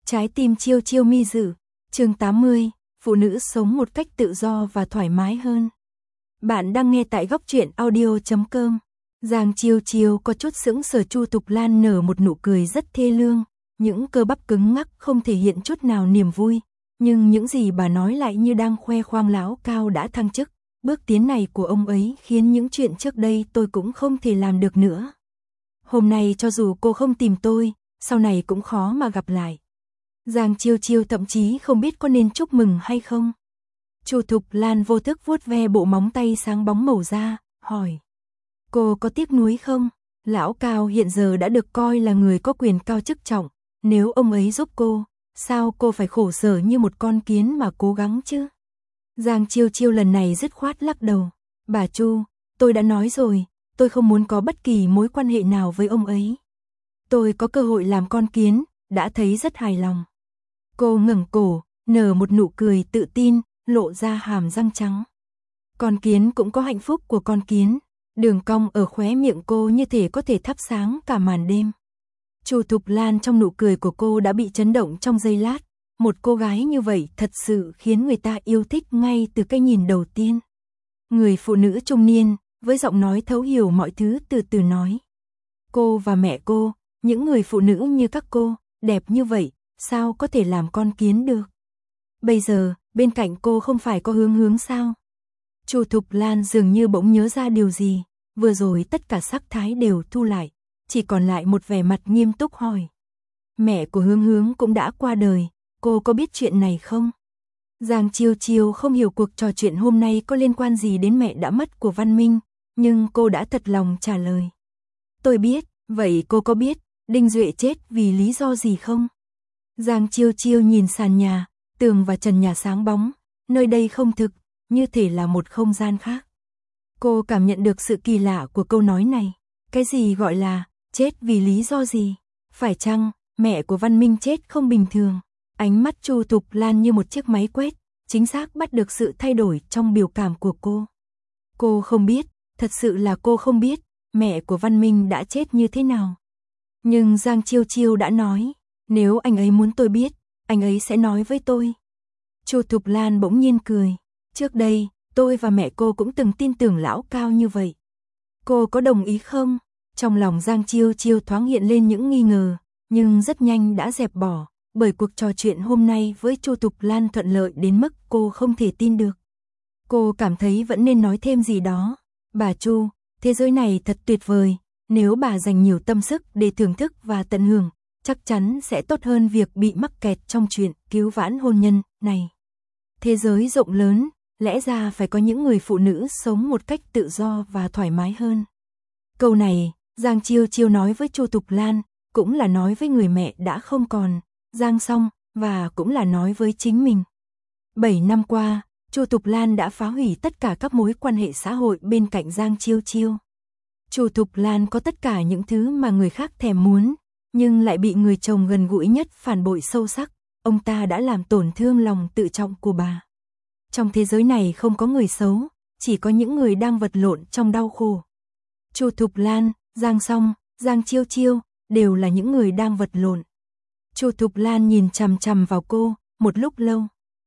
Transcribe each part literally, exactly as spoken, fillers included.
Trái tim chiêu chiêu mi dự, chương tám mươi, phụ nữ sống một cách tự do và thoải mái hơn. Bạn đang nghe tại góc truyện audio chấm com. Giang Chiêu Chiêu có chút sững sờ. Chu Thục Lan nở một nụ cười rất thê lương, những cơ bắp cứng ngắc không thể hiện chút nào niềm vui, nhưng những gì bà nói lại như đang khoe khoang Lão Cao đã thăng chức. Bước tiến này của ông ấy khiến những chuyện trước đây tôi cũng không thể làm được nữa. Hôm nay cho dù cô không tìm tôi, sau này cũng khó mà gặp lại. Giang Chiêu Chiêu thậm chí không biết có nên chúc mừng hay không. Chu Thục Lan vô thức vuốt ve bộ móng tay sáng bóng màu da, hỏi. Cô có tiếc nuối không? Lão Cao hiện giờ đã được coi là người có quyền cao chức trọng. Nếu ông ấy giúp cô, sao cô phải khổ sở như một con kiến mà cố gắng chứ? Giang Chiêu Chiêu lần này dứt khoát lắc đầu. Bà Chu, tôi đã nói rồi, tôi không muốn có bất kỳ mối quan hệ nào với ông ấy. Tôi có cơ hội làm con kiến, đã thấy rất hài lòng. Cô ngẩng cổ, nở một nụ cười tự tin, lộ ra hàm răng trắng. Con kiến cũng có hạnh phúc của con kiến. Đường cong ở khóe miệng cô như thể có thể thắp sáng cả màn đêm. Chu Thục Lan trong nụ cười của cô đã bị chấn động trong giây lát. Một cô gái như vậy thật sự khiến người ta yêu thích ngay từ cái nhìn đầu tiên. Người phụ nữ trung niên, với giọng nói thấu hiểu mọi thứ từ từ nói. Cô và mẹ cô, những người phụ nữ như các cô, đẹp như vậy, sao có thể làm con kiến được? Bây giờ, bên cạnh cô không phải có Hướng Hướng sao? Chu Thục Lan dường như bỗng nhớ ra điều gì, vừa rồi tất cả sắc thái đều thu lại, chỉ còn lại một vẻ mặt nghiêm túc hỏi. Mẹ của Hướng Hướng cũng đã qua đời, cô có biết chuyện này không? Giang Chiêu Chiêu không hiểu cuộc trò chuyện hôm nay có liên quan gì đến mẹ đã mất của Văn Minh, nhưng cô đã thật lòng trả lời. Tôi biết, vậy cô có biết Đinh Duệ chết vì lý do gì không? Giang Chiêu Chiêu nhìn sàn nhà, tường và trần nhà sáng bóng, nơi đây không thực, như thể là một không gian khác. Cô cảm nhận được sự kỳ lạ của câu nói này. Cái gì gọi là chết vì lý do gì? Phải chăng mẹ của Văn Minh chết không bình thường? Ánh mắt Chu Thục Lan như một chiếc máy quét, chính xác bắt được sự thay đổi trong biểu cảm của cô. Cô không biết, thật sự là cô không biết, mẹ của Văn Minh đã chết như thế nào. Nhưng Giang Chiêu Chiêu đã nói, nếu anh ấy muốn tôi biết, anh ấy sẽ nói với tôi. Chu Thục Lan bỗng nhiên cười. Trước đây, tôi và mẹ cô cũng từng tin tưởng Lão Cao như vậy. Cô có đồng ý không? Trong lòng Giang Chiêu Chiêu thoáng hiện lên những nghi ngờ, nhưng rất nhanh đã dẹp bỏ, bởi cuộc trò chuyện hôm nay với Chu Thục Lan thuận lợi đến mức cô không thể tin được. Cô cảm thấy vẫn nên nói thêm gì đó. Bà Chu, thế giới này thật tuyệt vời, nếu bà dành nhiều tâm sức để thưởng thức và tận hưởng, chắc chắn sẽ tốt hơn việc bị mắc kẹt trong chuyện cứu vãn hôn nhân này. Thế giới rộng lớn, lẽ ra phải có những người phụ nữ sống một cách tự do và thoải mái hơn. Câu này, Giang Chiêu Chiêu nói với Chu Thục Lan, cũng là nói với người mẹ đã không còn, Giang Song, và cũng là nói với chính mình. Bảy năm qua, Chu Thục Lan đã phá hủy tất cả các mối quan hệ xã hội bên cạnh Giang Chiêu Chiêu. Chu Thục Lan có tất cả những thứ mà người khác thèm muốn, nhưng lại bị người chồng gần gũi nhất phản bội sâu sắc. Ông ta đã làm tổn thương lòng tự trọng của bà. Trong thế giới này không có người xấu, chỉ có những người đang vật lộn trong đau khổ. Chu Thục Lan, Giang Song, Giang Chiêu Chiêu đều là những người đang vật lộn. Chu Thục Lan nhìn chằm chằm vào cô một lúc lâu.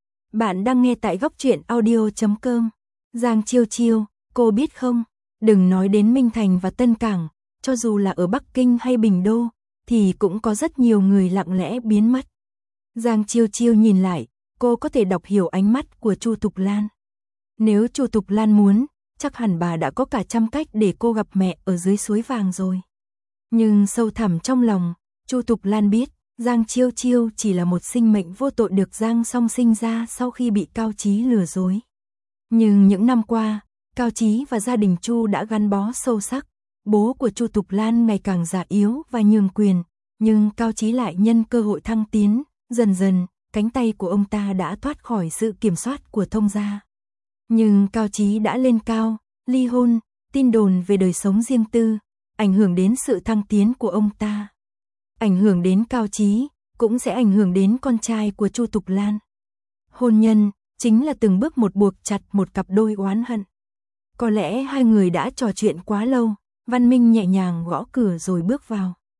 Bạn đang nghe tại góc truyện audio chấm com. Giang Chiêu Chiêu, cô biết không, đừng nói đến Minh Thành và Tân Cảng, cho dù là ở Bắc Kinh hay Bình Đô, thì cũng có rất nhiều người lặng lẽ biến mất. Giang Chiêu Chiêu nhìn lại, cô có thể đọc hiểu ánh mắt của Chu Thục Lan. Nếu Chu Thục Lan muốn, chắc hẳn bà đã có cả trăm cách để cô gặp mẹ ở dưới suối vàng rồi. Nhưng sâu thẳm trong lòng, Chu Thục Lan biết, Giang Chiêu Chiêu chỉ là một sinh mệnh vô tội được Giang Song sinh ra sau khi bị Cao Chí lừa dối. Nhưng những năm qua, Cao Chí và gia đình Chu đã gắn bó sâu sắc. Bố của Chu Thục Lan ngày càng già yếu và nhường quyền, nhưng Cao Chí lại nhân cơ hội thăng tiến, dần dần, cánh tay của ông ta đã thoát khỏi sự kiểm soát của thông gia. Nhưng Cao Chí đã lên cao, ly hôn, tin đồn về đời sống riêng tư, ảnh hưởng đến sự thăng tiến của ông ta. Ảnh hưởng đến Cao Chí, cũng sẽ ảnh hưởng đến con trai của Chu Thục Lan. Hôn nhân, chính là từng bước một buộc chặt một cặp đôi oán hận. Có lẽ hai người đã trò chuyện quá lâu, Văn Minh nhẹ nhàng gõ cửa rồi bước vào.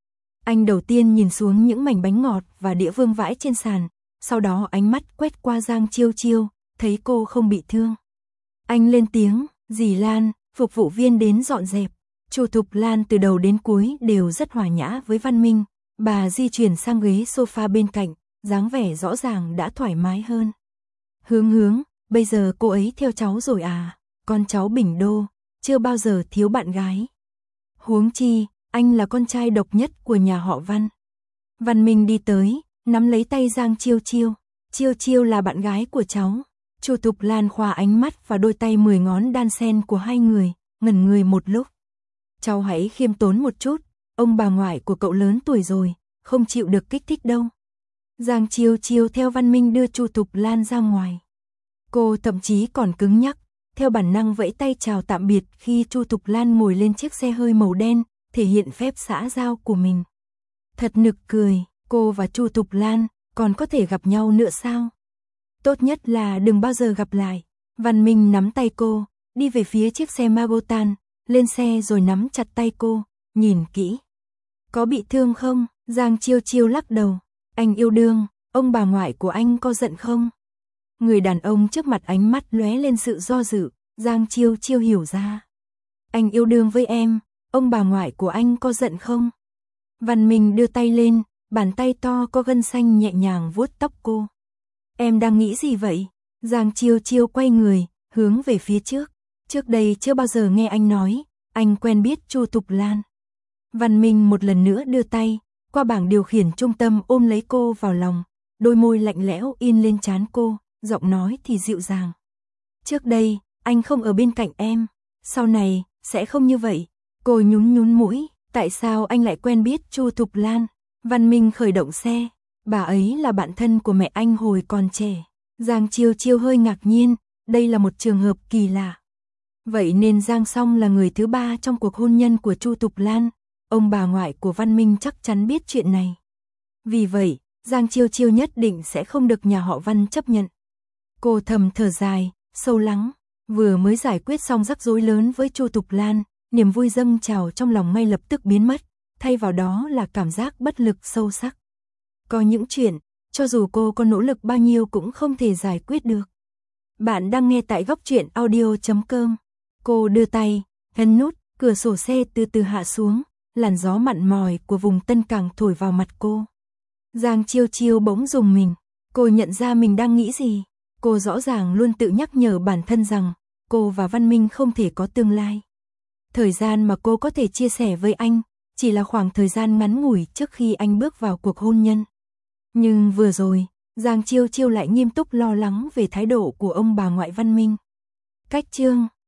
Anh đầu tiên nhìn xuống những mảnh bánh ngọt và đĩa vương vãi trên sàn, sau đó ánh mắt quét qua Giang Chiêu Chiêu, thấy cô không bị thương. Anh lên tiếng, dì Lan, phục vụ viên đến dọn dẹp. Chu Thục Lan từ đầu đến cuối đều rất hòa nhã với Văn Minh, bà di chuyển sang ghế sofa bên cạnh, dáng vẻ rõ ràng đã thoải mái hơn. Hướng Hướng, bây giờ cô ấy theo cháu rồi à, con cháu Bình Đô, chưa bao giờ thiếu bạn gái. Huống chi, anh là con trai độc nhất của nhà họ Văn. Văn Minh đi tới, nắm lấy tay Giang Chiêu Chiêu, Chiêu Chiêu là bạn gái của cháu. Chu Thục Lan khoa ánh mắt và đôi tay mười ngón đan sen của hai người, ngẩn người một lúc. Cháu hãy khiêm tốn một chút, ông bà ngoại của cậu lớn tuổi rồi, không chịu được kích thích đâu. Giang Chiêu Chiêu theo Văn Minh đưa Chu Thục Lan ra ngoài. Cô thậm chí còn cứng nhắc, theo bản năng vẫy tay chào tạm biệt khi Chu Thục Lan ngồi lên chiếc xe hơi màu đen, thể hiện phép xã giao của mình. Thật nực cười, cô và Chu Thục Lan còn có thể gặp nhau nữa sao? Tốt nhất là đừng bao giờ gặp lại. Văn Minh nắm tay cô, đi về phía chiếc xe Magotan, lên xe rồi nắm chặt tay cô, nhìn kỹ. Có bị thương không? Giang Chiêu Chiêu lắc đầu. Anh yêu đương, ông bà ngoại của anh có giận không? Người đàn ông trước mặt ánh mắt lóe lên sự do dự, Giang Chiêu Chiêu hiểu ra. Anh yêu đương với em, ông bà ngoại của anh có giận không? Văn Minh đưa tay lên, bàn tay to có gân xanh nhẹ nhàng vuốt tóc cô. Em đang nghĩ gì vậy? Giang Chiêu Chiêu quay người, hướng về phía trước. Trước đây chưa bao giờ nghe anh nói, anh quen biết Chu Thục Lan. Văn Minh một lần nữa đưa tay, qua bảng điều khiển trung tâm ôm lấy cô vào lòng, đôi môi lạnh lẽo in lên trán cô, giọng nói thì dịu dàng. Trước đây, anh không ở bên cạnh em, sau này, sẽ không như vậy. Cô nhún nhún mũi, tại sao anh lại quen biết Chu Thục Lan? Văn Minh khởi động xe, bà ấy là bạn thân của mẹ anh hồi còn trẻ. Giang Chiêu Chiêu hơi ngạc nhiên, đây là một trường hợp kỳ lạ. Vậy nên Giang Song là người thứ ba trong cuộc hôn nhân của Chu Thục Lan, ông bà ngoại của Văn Minh chắc chắn biết chuyện này. Vì vậy, Giang Chiêu Chiêu nhất định sẽ không được nhà họ Văn chấp nhận. Cô thầm thở dài, sâu lắng, vừa mới giải quyết xong rắc rối lớn với Chu Thục Lan, niềm vui dâng trào trong lòng ngay lập tức biến mất, thay vào đó là cảm giác bất lực sâu sắc. Có những chuyện, cho dù cô có nỗ lực bao nhiêu cũng không thể giải quyết được. Bạn đang nghe tại góc truyện audio chấm com. Cô đưa tay, ấn nút, cửa sổ xe từ từ hạ xuống, làn gió mặn mòi của vùng Tân Cảng thổi vào mặt cô. Giang Chiêu Chiêu bỗng rùng mình, cô nhận ra mình đang nghĩ gì. Cô rõ ràng luôn tự nhắc nhở bản thân rằng, cô và Văn Minh không thể có tương lai. Thời gian mà cô có thể chia sẻ với anh, chỉ là khoảng thời gian ngắn ngủi trước khi anh bước vào cuộc hôn nhân. Nhưng vừa rồi, Giang Chiêu Chiêu lại nghiêm túc lo lắng về thái độ của ông bà ngoại Văn Minh. Cách chương